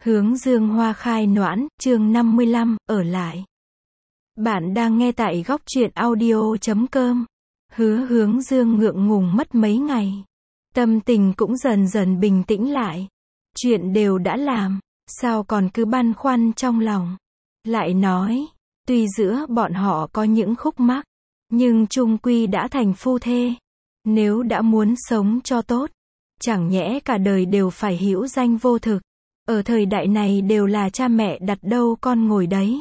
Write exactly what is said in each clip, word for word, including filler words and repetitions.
Hướng dương hoa khai noãn, chương năm mươi lăm, ở lại. Bạn đang nghe tại góc truyện audio chấm com. Hứa hướng dương ngượng ngùng mất mấy ngày. Tâm tình cũng dần dần bình tĩnh lại. Chuyện đều đã làm, sao còn cứ băn khoăn trong lòng. Lại nói, tuy giữa bọn họ có những khúc mắc, nhưng chung quy đã thành phu thê. Nếu đã muốn sống cho tốt, chẳng nhẽ cả đời đều phải hữu danh vô thực. Ở thời đại này đều là cha mẹ đặt đâu con ngồi đấy.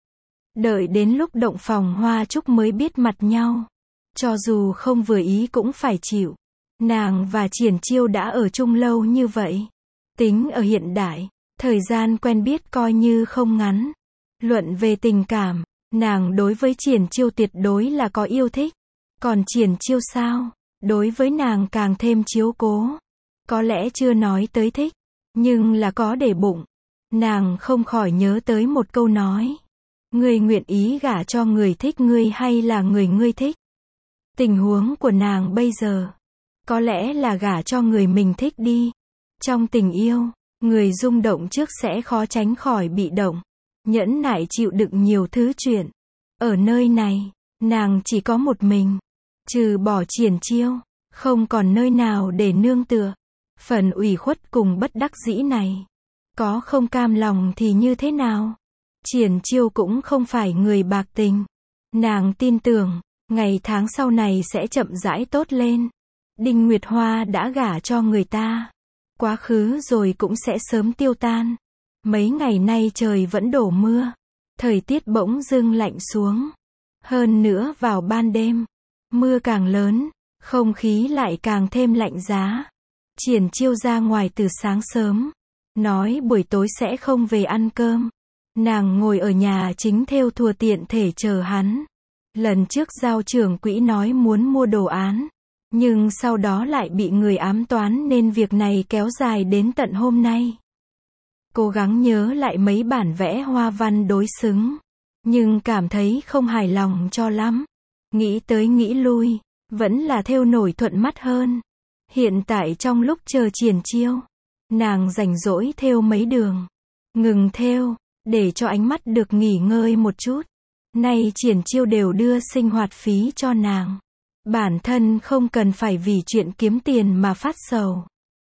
Đợi đến lúc động phòng hoa chúc mới biết mặt nhau. Cho dù không vừa ý cũng phải chịu. Nàng và Triển Chiêu đã ở chung lâu như vậy. Tính ở hiện đại, thời gian quen biết coi như không ngắn. Luận về tình cảm, nàng đối với Triển Chiêu tuyệt đối là có yêu thích. Còn Triển Chiêu sao? Đối với nàng càng thêm chiếu cố. Có lẽ chưa nói tới thích, nhưng là có để bụng. Nàng không khỏi nhớ tới một câu nói. Ngươi nguyện ý gả cho người thích ngươi hay là người ngươi thích? Tình huống của nàng bây giờ, có lẽ là gả cho người mình thích đi. Trong tình yêu, người rung động trước sẽ khó tránh khỏi bị động. Nhẫn nại chịu đựng nhiều thứ chuyện. Ở nơi này, nàng chỉ có một mình. Trừ bỏ Triển Chiêu, không còn nơi nào để nương tựa. Phần ủy khuất cùng bất đắc dĩ này, có không cam lòng thì như thế nào? Triển Chiêu cũng không phải người bạc tình. Nàng tin tưởng, ngày tháng sau này sẽ chậm rãi tốt lên. Đinh Nguyệt Hoa đã gả cho người ta. Quá khứ rồi cũng sẽ sớm tiêu tan. Mấy ngày nay trời vẫn đổ mưa. Thời tiết bỗng dưng lạnh xuống. Hơn nữa vào ban đêm, mưa càng lớn, không khí lại càng thêm lạnh giá. Triển Chiêu ra ngoài từ sáng sớm, nói buổi tối sẽ không về ăn cơm. Nàng ngồi ở nhà chính thêu thùa tiện thể chờ hắn. Lần trước giao trưởng quỹ nói muốn mua đồ án, nhưng sau đó lại bị người ám toán nên việc này kéo dài đến tận hôm nay. Cố gắng nhớ lại mấy bản vẽ hoa văn đối xứng, nhưng cảm thấy không hài lòng cho lắm. Nghĩ tới nghĩ lui, vẫn là thêu nổi thuận mắt hơn. Hiện tại trong lúc chờ Triển Chiêu, nàng rảnh rỗi thêu mấy đường. Ngừng thêu, để cho ánh mắt được nghỉ ngơi một chút. Nay Triển Chiêu đều đưa sinh hoạt phí cho nàng. Bản thân không cần phải vì chuyện kiếm tiền mà phát sầu.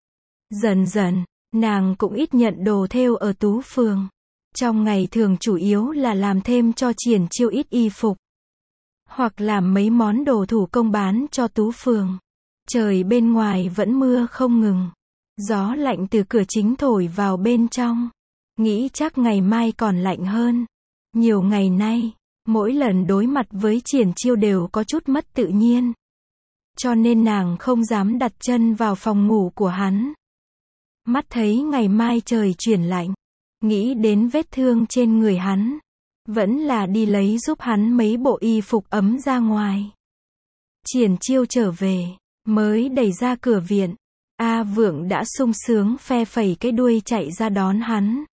Dần dần, nàng cũng ít nhận đồ thêu ở Tú Phường. Trong ngày thường chủ yếu là làm thêm cho Triển Chiêu ít y phục. Hoặc làm mấy món đồ thủ công bán cho Tú Phường. Trời bên ngoài vẫn mưa không ngừng. Gió lạnh từ cửa chính thổi vào bên trong. Nghĩ chắc ngày mai còn lạnh hơn. Nhiều ngày nay, mỗi lần đối mặt với Triển Chiêu đều có chút mất tự nhiên. Cho nên nàng không dám đặt chân vào phòng ngủ của hắn. Mắt thấy ngày mai trời chuyển lạnh. Nghĩ đến vết thương trên người hắn. Vẫn là đi lấy giúp hắn mấy bộ y phục ấm ra ngoài. Triển Chiêu trở về, mới đẩy ra cửa viện. A Vượng đã sung sướng phe phẩy cái đuôi chạy ra đón hắn.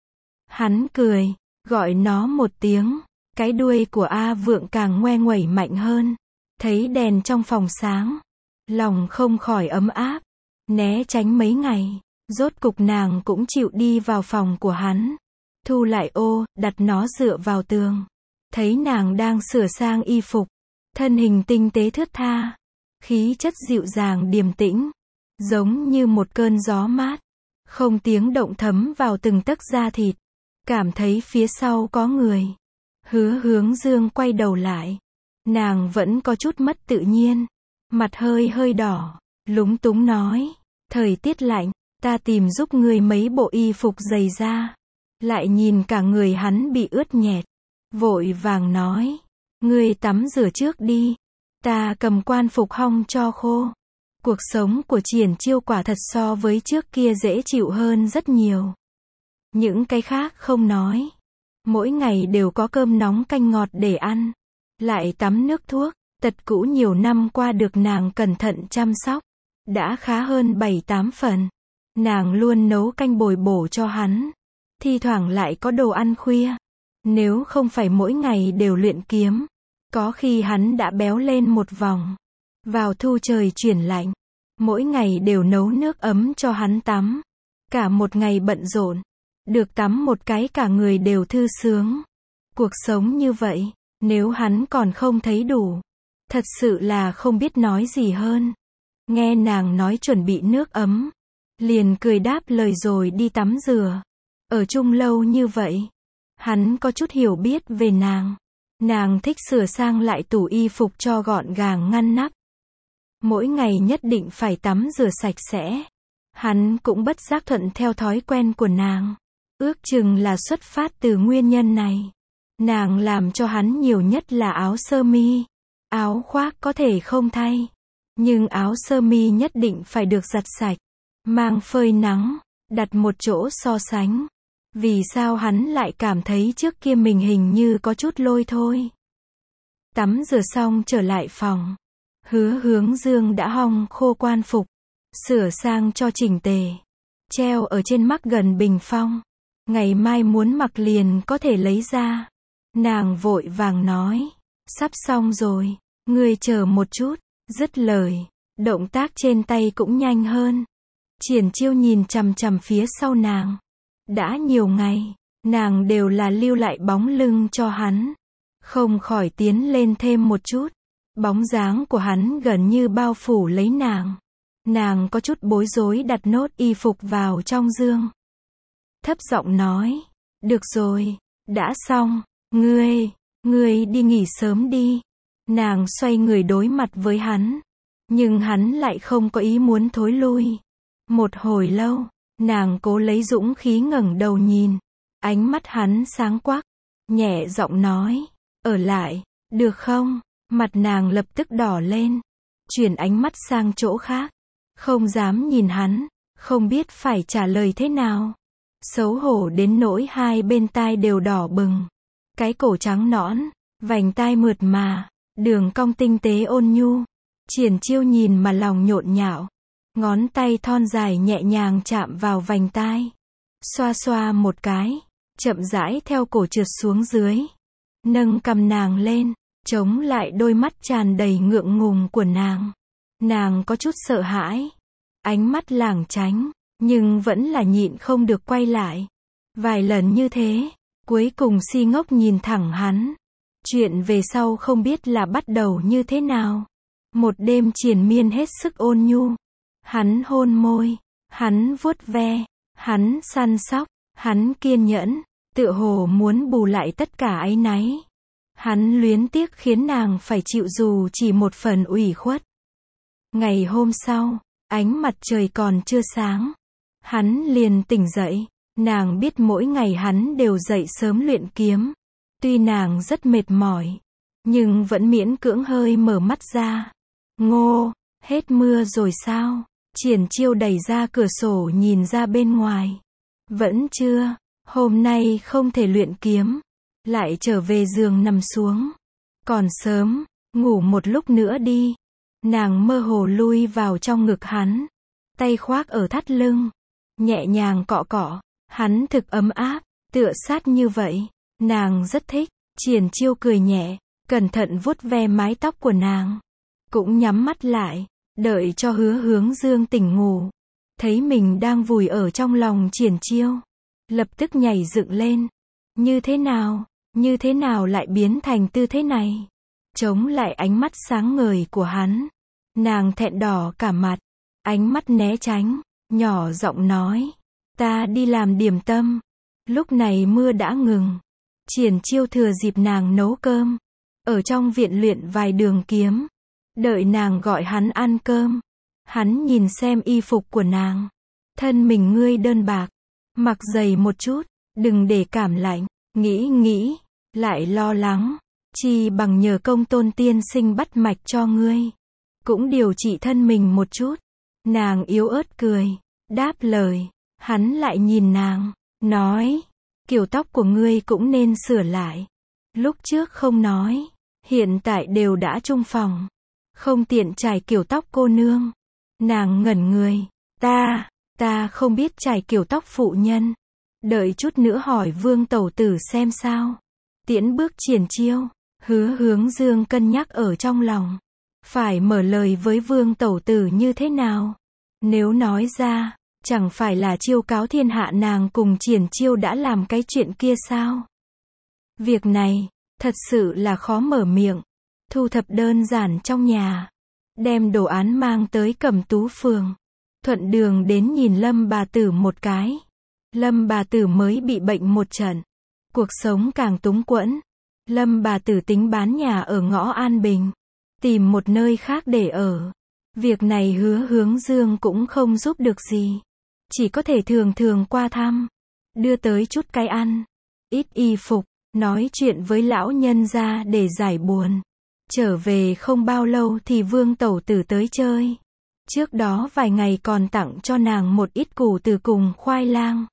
Hắn cười, gọi nó một tiếng. Cái đuôi của A Vượng càng ngoe nguẩy mạnh hơn. Thấy đèn trong phòng sáng, lòng không khỏi ấm áp. Né tránh mấy ngày, rốt cục nàng cũng chịu đi vào phòng của hắn. Thu lại ô, đặt nó dựa vào tường. Thấy nàng đang sửa sang y phục. Thân hình tinh tế thướt tha. Khí chất dịu dàng điềm tĩnh. Giống như một cơn gió mát. Không tiếng động thấm vào từng tấc da thịt. Cảm thấy phía sau có người. Hứa hướng dương quay đầu lại. Nàng vẫn có chút mất tự nhiên. Mặt hơi hơi đỏ. Lúng túng nói. Thời tiết lạnh, ta tìm giúp ngươi mấy bộ y phục dày da. Lại nhìn cả người hắn bị ướt nhẹp. Vội vàng nói. Ngươi tắm rửa trước đi. Ta cầm quan phục hong cho khô. Cuộc sống của Triển Chiêu quả thật so với trước kia dễ chịu hơn rất nhiều. Những cái khác không nói. Mỗi ngày đều có cơm nóng canh ngọt để ăn. Lại tắm nước thuốc. Tật cũ nhiều năm qua được nàng cẩn thận chăm sóc. Đã khá hơn bảy tám phần. Nàng luôn nấu canh bồi bổ cho hắn. Thi thoảng lại có đồ ăn khuya. Nếu không phải mỗi ngày đều luyện kiếm, có khi hắn đã béo lên một vòng. Vào thu trời chuyển lạnh, mỗi ngày đều nấu nước ấm cho hắn tắm. Cả một ngày bận rộn, Được tắm một cái cả người đều thư sướng. Cuộc sống như vậy, nếu hắn còn không thấy đủ, thật sự là không biết nói gì hơn. Nghe nàng nói chuẩn bị nước ấm, liền cười đáp lời rồi đi tắm rửa. Ở chung lâu như vậy, hắn có chút hiểu biết về nàng. Nàng thích sửa sang lại tủ y phục cho gọn gàng ngăn nắp. Mỗi ngày nhất định phải tắm rửa sạch sẽ. Hắn cũng bất giác thuận theo thói quen của nàng. Ước chừng là xuất phát từ nguyên nhân này. Nàng làm cho hắn nhiều nhất là áo sơ mi. Áo khoác có thể không thay. Nhưng áo sơ mi nhất định phải được giặt sạch. Mang phơi nắng. Đặt một chỗ so sánh. Vì sao hắn lại cảm thấy trước kia mình hình như có chút lôi thôi. Tắm rửa xong trở lại phòng. Hứa Hướng Dương đã hong khô quan phục. Sửa sang cho chỉnh tề. Treo ở trên mắc gần bình phong. Ngày mai muốn mặc liền có thể lấy ra. Nàng vội vàng nói. Sắp xong rồi. Ngươi chờ một chút. Dứt lời. Động tác trên tay cũng nhanh hơn. Triển Chiêu nhìn chằm chằm phía sau nàng. Đã nhiều ngày, nàng đều là lưu lại bóng lưng cho hắn. Không khỏi tiến lên thêm một chút. Bóng dáng của hắn gần như bao phủ lấy nàng. Nàng có chút bối rối đặt nốt y phục vào trong dương. Thấp giọng nói, được rồi, đã xong, ngươi, ngươi đi nghỉ sớm đi. Nàng xoay người đối mặt với hắn. Nhưng hắn lại không có ý muốn thối lui. Một hồi lâu, nàng cố lấy dũng khí ngẩng đầu nhìn. Ánh mắt hắn sáng quắc. Nhẹ giọng nói, ở lại, được không? Mặt nàng lập tức đỏ lên. Chuyển ánh mắt sang chỗ khác. Không dám nhìn hắn. Không biết phải trả lời thế nào. Xấu hổ đến nỗi hai bên tai đều đỏ bừng. Cái cổ trắng nõn. Vành tai mượt mà. Đường cong tinh tế ôn nhu. Triển Chiêu nhìn mà lòng nhộn nhạo. Ngón tay thon dài nhẹ nhàng chạm vào vành tai. Xoa xoa một cái. Chậm rãi theo cổ trượt xuống dưới. Nâng cằm nàng lên. Chống lại đôi mắt tràn đầy ngượng ngùng của nàng. Nàng có chút sợ hãi. Ánh mắt lảng tránh. Nhưng vẫn là nhịn không được quay lại. Vài lần như thế. Cuối cùng si ngốc nhìn thẳng hắn. Chuyện về sau không biết là bắt đầu như thế nào. Một đêm triền miên hết sức ôn nhu. Hắn hôn môi. Hắn vuốt ve. Hắn săn sóc. Hắn kiên nhẫn. Tựa hồ muốn bù lại tất cả áy náy. Hắn luyến tiếc khiến nàng phải chịu dù chỉ một phần ủy khuất. Ngày hôm sau, ánh mặt trời còn chưa sáng. Hắn liền tỉnh dậy. Nàng biết mỗi ngày hắn đều dậy sớm luyện kiếm. Tuy nàng rất mệt mỏi, nhưng vẫn miễn cưỡng hơi mở mắt ra. Ngô, hết mưa rồi sao? Triển Chiêu đẩy ra cửa sổ nhìn ra bên ngoài. Vẫn chưa, hôm nay không thể luyện kiếm. Lại trở về giường nằm xuống. Còn sớm, ngủ một lúc nữa đi. Nàng mơ hồ lui vào trong ngực hắn. Tay khoác ở thắt lưng. Nhẹ nhàng cọ cọ. Hắn thực ấm áp, tựa sát như vậy. Nàng rất thích. Triển Chiêu cười nhẹ, cẩn thận vuốt ve mái tóc của nàng. Cũng nhắm mắt lại, đợi cho Hứa Hướng Dương tỉnh ngủ. Thấy mình đang vùi ở trong lòng Triển Chiêu. Lập tức nhảy dựng lên. Như thế nào? Như thế nào lại biến thành tư thế này? Chống lại ánh mắt sáng ngời của hắn. Nàng thẹn đỏ cả mặt. Ánh mắt né tránh. Nhỏ giọng nói. Ta đi làm điểm tâm. Lúc này mưa đã ngừng. Triển Chiêu thừa dịp nàng nấu cơm. Ở trong viện luyện vài đường kiếm. Đợi nàng gọi hắn ăn cơm. Hắn nhìn xem y phục của nàng. Thân mình ngươi đơn bạc. Mặc dày một chút. Đừng để cảm lạnh. Nghĩ nghĩ. Lại lo lắng. Chi bằng nhờ Công Tôn tiên sinh bắt mạch cho ngươi. Cũng điều trị thân mình một chút. Nàng yếu ớt cười. Đáp lời. Hắn lại nhìn nàng. Nói. Kiểu tóc của ngươi cũng nên sửa lại. Lúc trước không nói. Hiện tại đều đã chung phòng. Không tiện trải kiểu tóc cô nương. Nàng ngẩn người. Ta, ta không biết trải kiểu tóc phụ nhân. Đợi chút nữa hỏi Vương tẩu tử xem sao. Tiễn bước Triển Chiêu. Hứa Hướng Dương cân nhắc ở trong lòng. Phải mở lời với Vương tẩu tử như thế nào. Nếu nói ra, Chẳng phải là chiêu cáo thiên hạ nàng cùng Triển Chiêu đã làm cái chuyện kia sao? Việc này, thật sự là khó mở miệng. Thu thập đơn giản trong nhà. Đem đồ án mang tới Cẩm Tú phường. Thuận đường đến nhìn Lâm bà tử một cái. Lâm bà tử mới bị bệnh một trận. Cuộc sống càng túng quẫn. Lâm bà tử tính bán nhà ở ngõ An Bình. Tìm một nơi khác để ở. Việc này Hứa Hướng Dương cũng không giúp được gì. Chỉ có thể thường thường qua thăm. Đưa tới chút cái ăn. Ít y phục. Nói chuyện với lão nhân gia để giải buồn. Trở về không bao lâu thì Vương tẩu tử tới chơi. Trước đó vài ngày còn tặng cho nàng một ít củ từ cùng khoai lang.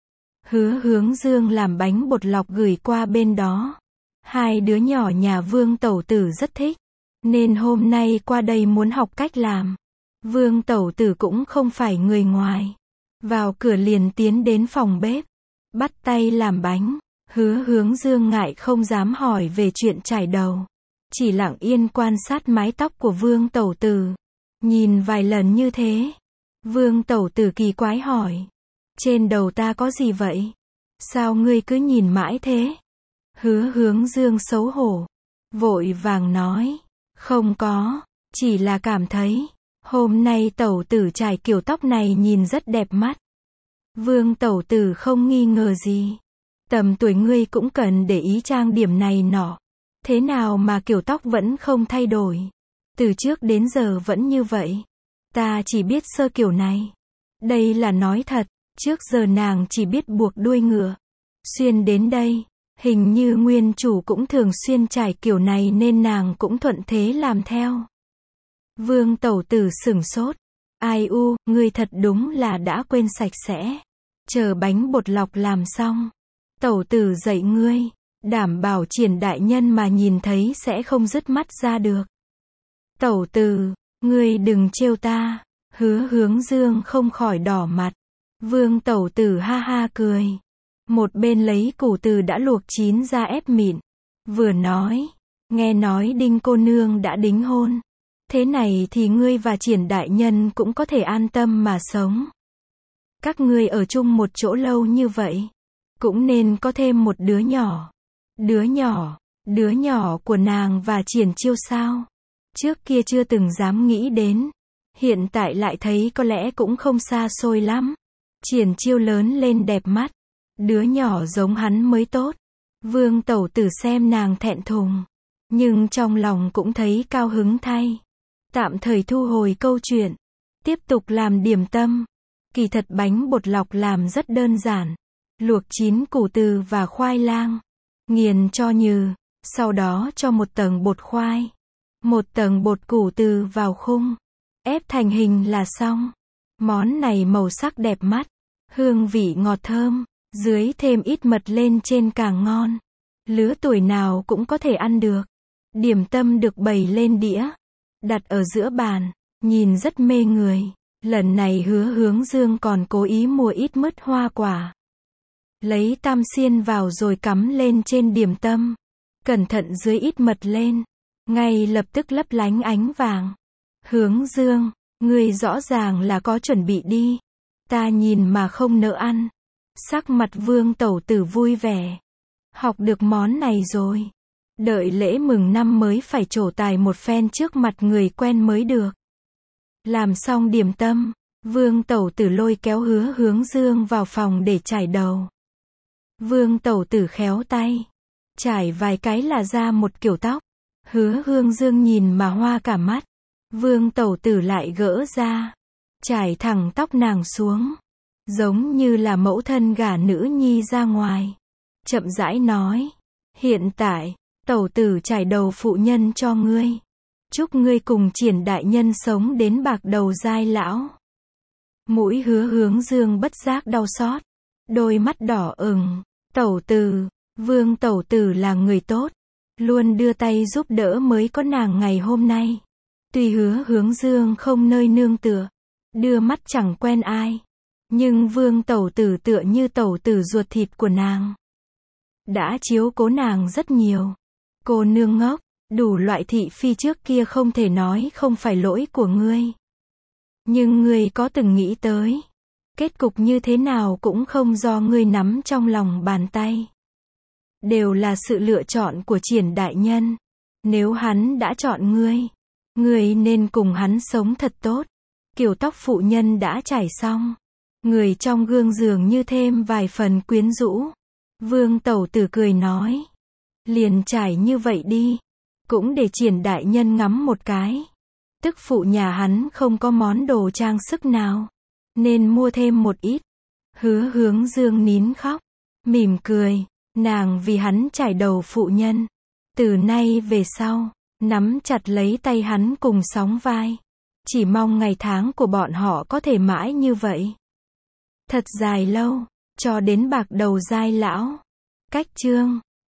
Hứa Hướng Dương làm bánh bột lọc gửi qua bên đó. Hai đứa nhỏ nhà Vương tẩu tử rất thích. Nên hôm nay qua đây muốn học cách làm. Vương tẩu tử cũng không phải người ngoài. Vào cửa liền tiến đến phòng bếp. Bắt tay làm bánh. Hứa Hướng Dương ngại không dám hỏi về chuyện chải đầu. Chỉ lặng yên quan sát mái tóc của Vương tẩu tử. Nhìn vài lần như thế. Vương tẩu tử kỳ quái hỏi. Trên đầu ta có gì vậy? Sao ngươi cứ nhìn mãi thế? Hứa Hướng Dương xấu hổ. Vội vàng nói. Không có. Chỉ là cảm thấy. Hôm nay tẩu tử chải kiểu tóc này nhìn rất đẹp mắt. Vương tẩu tử không nghi ngờ gì. Tầm tuổi ngươi cũng cần để ý trang điểm này nọ. Thế nào mà kiểu tóc vẫn không thay đổi? Từ trước đến giờ vẫn như vậy. Ta chỉ biết sơ kiểu này. Đây là nói thật. Trước giờ nàng chỉ biết buộc đuôi ngựa. Xuyên đến đây. Hình như nguyên chủ cũng thường xuyên trải kiểu này nên nàng cũng thuận thế làm theo. Vương tẩu tử sửng sốt. Ai u, ngươi thật đúng là đã quên sạch sẽ. Chờ bánh bột lọc làm xong. Tẩu tử dạy ngươi. Đảm bảo Triển đại nhân mà nhìn thấy sẽ không dứt mắt ra được. Tẩu tử, ngươi đừng trêu ta. Hứa Hướng Dương không khỏi đỏ mặt. Vương tẩu tử ha ha cười. Một bên lấy củ từ đã luộc chín ra ép mịn. Vừa nói. Nghe nói Đinh cô nương đã đính hôn. Thế này thì ngươi và Triển đại nhân cũng có thể an tâm mà sống. Các ngươi ở chung một chỗ lâu như vậy. Cũng nên có thêm một đứa nhỏ. Đứa nhỏ. Đứa nhỏ của nàng và Triển Chiêu sao? Trước kia chưa từng dám nghĩ đến. Hiện tại lại thấy có lẽ cũng không xa xôi lắm. Triển Chiêu lớn lên đẹp mắt. Đứa nhỏ giống hắn mới tốt. Vương tẩu tử xem nàng thẹn thùng. Nhưng trong lòng cũng thấy cao hứng thay. Tạm thời thu hồi câu chuyện. Tiếp tục làm điểm tâm. Kỳ thật bánh bột lọc làm rất đơn giản. Luộc chín củ từ và khoai lang. Nghiền cho nhừ. Sau đó cho một tầng bột khoai. Một tầng bột củ từ vào khung. Ép thành hình là xong. Món này màu sắc đẹp mắt. Hương vị ngọt thơm. Dưới thêm ít mật lên trên càng ngon. Lứa tuổi nào cũng có thể ăn được. Điểm tâm được bày lên đĩa. Đặt ở giữa bàn. Nhìn rất mê người. Lần này Hứa Hướng Dương còn cố ý mua ít mứt hoa quả. Lấy tam xiên vào rồi cắm lên trên điểm tâm. Cẩn thận dưới ít mật lên. Ngay lập tức lấp lánh ánh vàng. Hướng Dương, ngươi rõ ràng là có chuẩn bị đi. Ta nhìn mà không nỡ ăn. Sắc mặt Vương tẩu tử vui vẻ. Học được món này rồi. Đợi lễ mừng năm mới phải trổ tài một phen trước mặt người quen mới được. Làm xong điểm tâm, Vương tẩu tử lôi kéo Hứa Hướng Dương vào phòng để chải đầu. Vương tẩu tử khéo tay. Chải vài cái là ra một kiểu tóc. Hứa Hướng Dương nhìn mà hoa cả mắt. Vương tẩu tử lại gỡ ra. Chải thẳng tóc nàng xuống. Giống như là mẫu thân gả nữ nhi ra ngoài. Chậm rãi nói. Hiện tại, tẩu tử chải đầu phụ nhân cho ngươi. Chúc ngươi cùng Triển đại nhân sống đến bạc đầu giai lão. Mũi Hứa Hướng Dương bất giác đau xót. Đôi mắt đỏ ửng. Tẩu tử, Vương tẩu tử là người tốt. Luôn đưa tay giúp đỡ mới có nàng ngày hôm nay. Tuy Hứa Hướng Dương không nơi nương tựa. Đưa mắt chẳng quen ai. Nhưng Vương tẩu tử tựa như tẩu tử ruột thịt của nàng. Đã chiếu cố nàng rất nhiều. Cô nương ngốc, đủ loại thị phi trước kia không thể nói không phải lỗi của ngươi. Nhưng ngươi có từng nghĩ tới. Kết cục như thế nào cũng không do ngươi nắm trong lòng bàn tay. Đều là sự lựa chọn của Triển đại nhân. Nếu hắn đã chọn ngươi, ngươi nên cùng hắn sống thật tốt. Kiểu tóc phụ nhân đã chải xong. Người trong gương dường như thêm vài phần quyến rũ. Vương Tẩu Tử cười nói. Liền trải như vậy đi. Cũng để Triển đại nhân ngắm một cái. Tức phụ nhà hắn không có món đồ trang sức nào. Nên mua thêm một ít. Hứa Hướng Dương nín khóc. Mỉm cười. Nàng vì hắn trải đầu phụ nhân. Từ nay về sau, nắm chặt lấy tay hắn cùng sóng vai. Chỉ mong ngày tháng của bọn họ có thể mãi như vậy. Thật dài lâu, cho đến bạc đầu giai lão. Cách chương